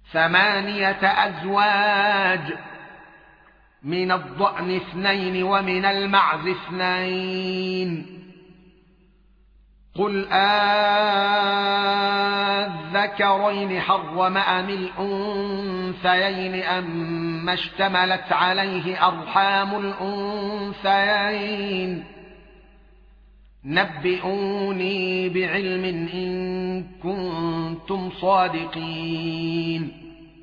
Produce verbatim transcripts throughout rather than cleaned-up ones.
ثمانية أزواج، من الضأن اثنين ومن المعز اثنين. قل أذكرين حرم أم الأنثيين أما اشتملت عليه أرحام الأنثيين؟ نبئوني بعلم إن كنتم صادقين.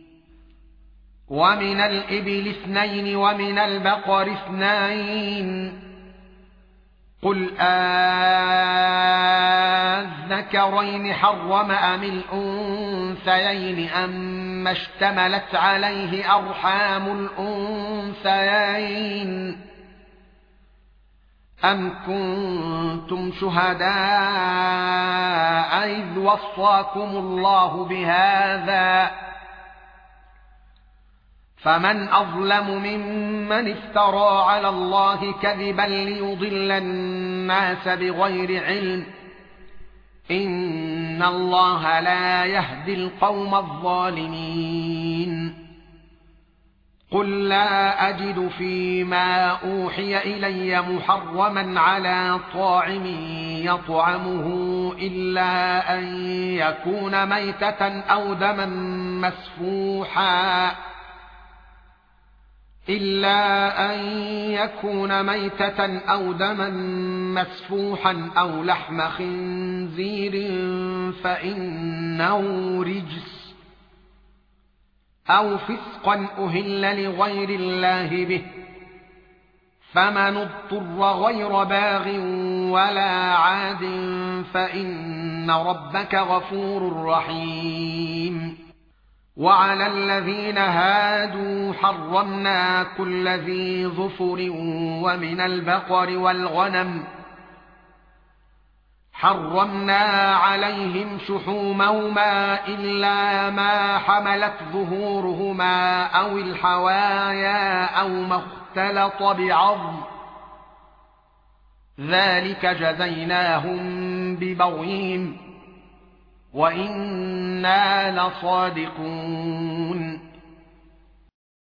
ومن الإبل اثنين ومن البقر اثنين. قل أذكرين حرم أم الأنثيين أما اشتملت عليه أرحام الأنثيين؟ أم كنتم شهداء إذ وصاكم الله بهذا؟ فمن أظلم ممن افترى على الله كذبا ليضل الناس بغير علم، إن الله لا يهدي القوم الظالمين. قل لا أجد فيما أوحي إلي محرما على طاعم يطعمه إلا أن يكون ميتة أو دما مسفوحا إلا أن يكون ميتة أو دما مسفوحا أو لحم خنزير فإنه رجس أو فسقا أهل لغير الله به، فمن اضطر غير باغ ولا عاد فإن ربك غفور رحيم. وعلى الذين هادوا حرمنا كل ذي ظفر ومن البقر والغنم حرمنا عليهم شحومهما إلا ما حملت ظهورهما أو الحوايا أو ما اختلط بعظم، ذلك جزيناهم ببغيهم وإنا لصادقون.